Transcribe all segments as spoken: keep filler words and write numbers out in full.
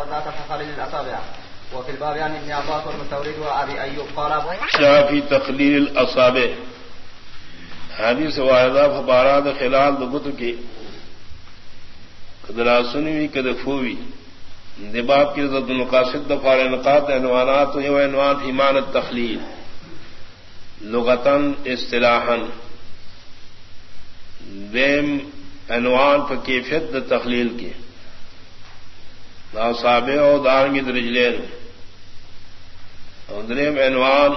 لا تخلل الأصابع. وفي الباب عن ابن عباس والمستورد وأبي أيوب قال في تخليل الأصابع حدیث واحدہ فبارات خلال دبت کی قدرا سنوی کدفوی دباب کی رضد المقاصد دفار نقاط عنوانات و عنوان ایمان التخلیل لغتاً اصطلاحاً دیم عنوان پر کیفیت د تخلیل کی اصابع و دارنگی درجلین اور دریم عنوان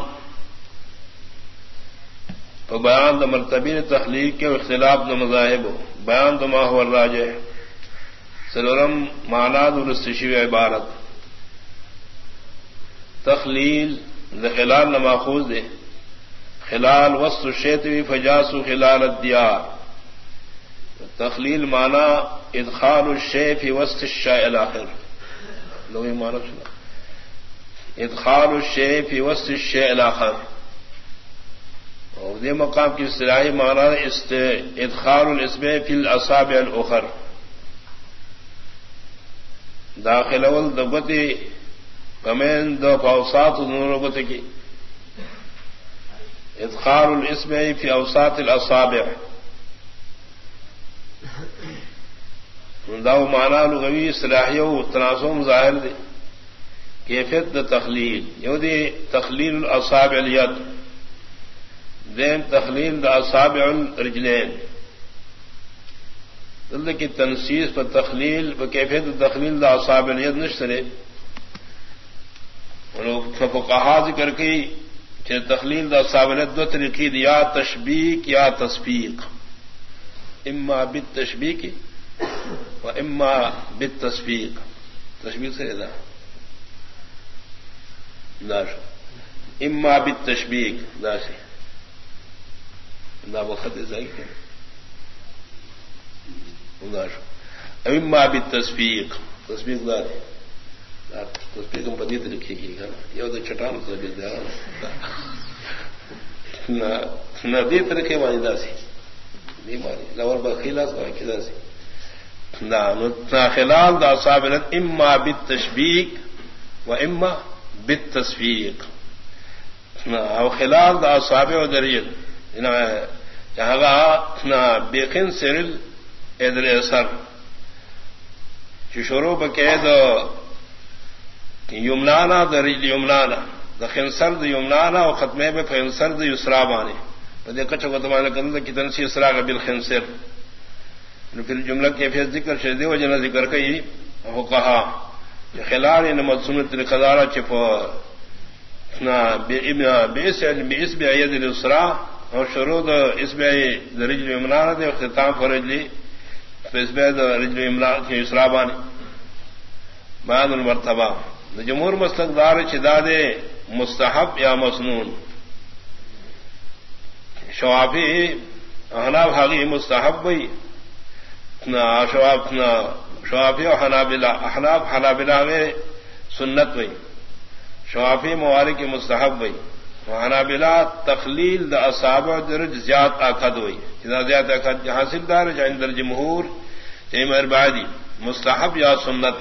تو بیان د مرتبین تخلیق کے اختلاف د مذاہب بیان تو ماہ الراجح سلورم معناد الرستشی عبارت تخلیل د خلال نماخوذ دے خلال وسط الشیطوی فجاسو خلال الدیار تخلیل معنی ادخال الشیء فی وسط الشیء الاخر لو یہ معنی سنا ادخال الشیء فی وسط الشیء الاخر اور یہ مقام کی اصطلاحی معنی ادخال الاسم فی الاصابع الاخر داخل اول دبتی کمین دو فاوسات نوربت کی ادخال الاسم فی اوساط الاصابع دا معنی لغوی اصطلاحی و تناسب ظاہر دے کیفیت د تخلیل یو دی تخلیل الاصابع الید دین تخلیل دا اصابع الرجلین دل کی تنسیس پر تخلیل پر کیفیت تخلیل دا اصابع الید نشترے فقہا ذکر کی کہ تخلیل دا اصابع الید دو طریقی دی یا تشبیک یا تصفیق اما بالتشبیک و اما بالتصفیق تشبیق سے ادا داش اما بالتشبیک داشی دا وقت ازائی کے اما بالتصفیق تصفیق دا دے تصفیق ہم بدیت لکھی گی یہ تو چٹان تصفیق دا نہ دیت رکھے مانی دا سی نہیں مانی لور بخیلا سا سی نہ خلال دا صابرت اما بالتشبیق و اما بالتصفیق او خلال دا صابع و دریل جہاں بیقن سرل ادر اثر شروع بقید یمنانا دا رجل یمنانا دا خنسر دا یمنانا و ختمے میں خنسر دا یسرا بانے بدے کچھ کو تمہارے کندہ کی تنسی اسرا کا بالخنسر پھر جملہ کیفیت ذکر شدی و جنہ ذکر کئی وہ کہا کہ خلال ان مدسونت القدارہ چپ باسم عید الاسرا اور شروع اس میں رجل عمران دے اختتام پر رجلی اس میں رجل عمران کی اسرا بانی بعد المرتبہ جمہور مسلک دار چداد مستحب یا مسنون شوافی احناف حاغی مستحب بئی شوافی اور حنابلہ احناف حنابلہ میں سنت بئی شوافی موارد کی مستحب بئی حنابلہ تخلیل دا اصابع درج زیاد آخد ہوئی جنا زیاد آخد حاصل دار جائن در جمہور چیمر بعدی مستحب یا سنت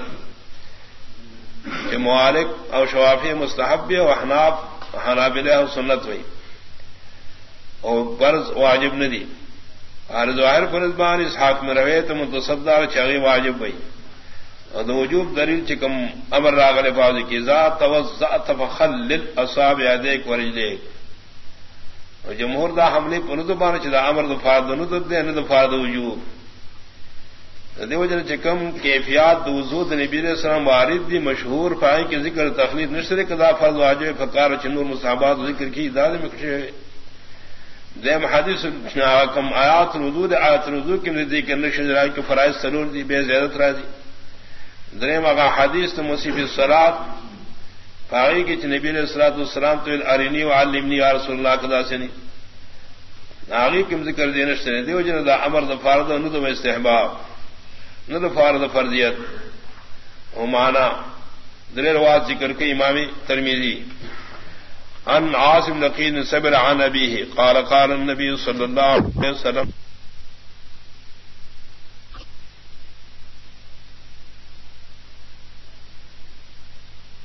کہ موالک اور شوافی مستحب بھی اور احناف حنابلہ اور سنت ہوئی اور فرض واجب نہ دی اور ظاہر فرض بان اس حق میں روے تو متصدار چغی واجب ہوئی اور وجوب دلیل چکم امر راغل فاض کی ذات توزعت فخلل اصابع يديك ورجليك اور جمہور دا حملے پنو تو بان چدا امر دو فرض نو تو دے نو فرض وجوب دے وجہ چکم کیفیات وضو نبی علیہ السلام وارد دی مشہور پائیں کہ ذکر تخلیل نشر قضا فرض واجب فقار چنور مصابات ذکر کی داد میں کچھ دیم حدیث کم آیات الوضو دے آیات الوضو کی نزدیک نشر رائی کہ فرائض سرور دی بے زیادت راضی دریم اگا حدیث تو مصیب الصلاۃ فائی کی نبی علیہ الصلوۃ والسلام تو ارینی وعلمنی یا رسول اللہ قدا سے نہیں آگے کم ذکر دینا سے دیو جن دا امر دا فرض نو تو استحباب نو دا فرض فرضیت او معنی در روایت ذکر کے امام ترمذی ان عاصم نقین صبر عن ابیہ قال قال النبی صلی اللہ علیہ وسلم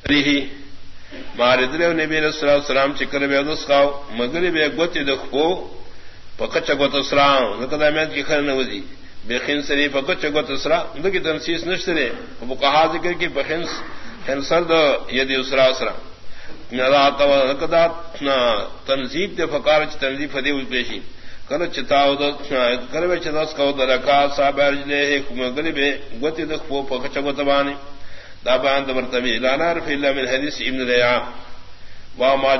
ریہی ماردر نبی علیہ الصلوۃ والسلام چکر بے دس کاو مغرب گوتی دخو پکچ گوت اسرام نکدا میں کی خر نوزی بے خنسری پکچ گوت اسرا اندکی تنسیس نشترے ابو کہا ذکر کی بخنس خنسر دو یدی اسرا اسرا نلا تو نکدا تنزیب دے فقار چ تنزیب فدی پیشی کر چتاو دو کر وچ دس کو درکا صاحب ارجلے مغرب گوتی دخو پکچ گوت بانی دا بان مرتبی لا نعرف الا من حدیث ابن ریا وما